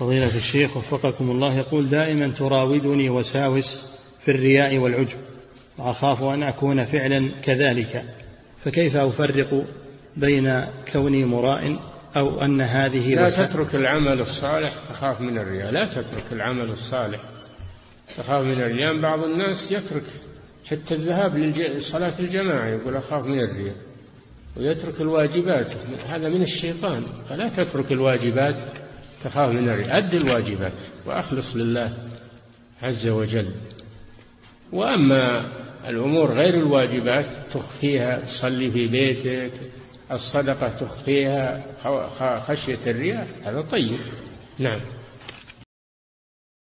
فضيلة الشيخ وفقكم الله، يقول دائما تراودني وساوس في الرياء والعجب، وأخاف أن أكون فعلا كذلك، فكيف أفرق بين كوني مراء أو أن هذه لا تترك العمل الصالح تخاف من الرياء، لا تترك العمل الصالح تخاف من الرياء. بعض الناس يترك حتى الذهاب لصلاة الجماعة يقول أخاف من الرياء، ويترك الواجبات، هذا من الشيطان. فلا تترك الواجبات تخاف من الرياء، أد الواجبات وأخلص لله عز وجل. وأما الأمور غير الواجبات تخفيها، تصلي في بيتك، الصدقة تخفيها خشية الرياء، هذا طيب. نعم.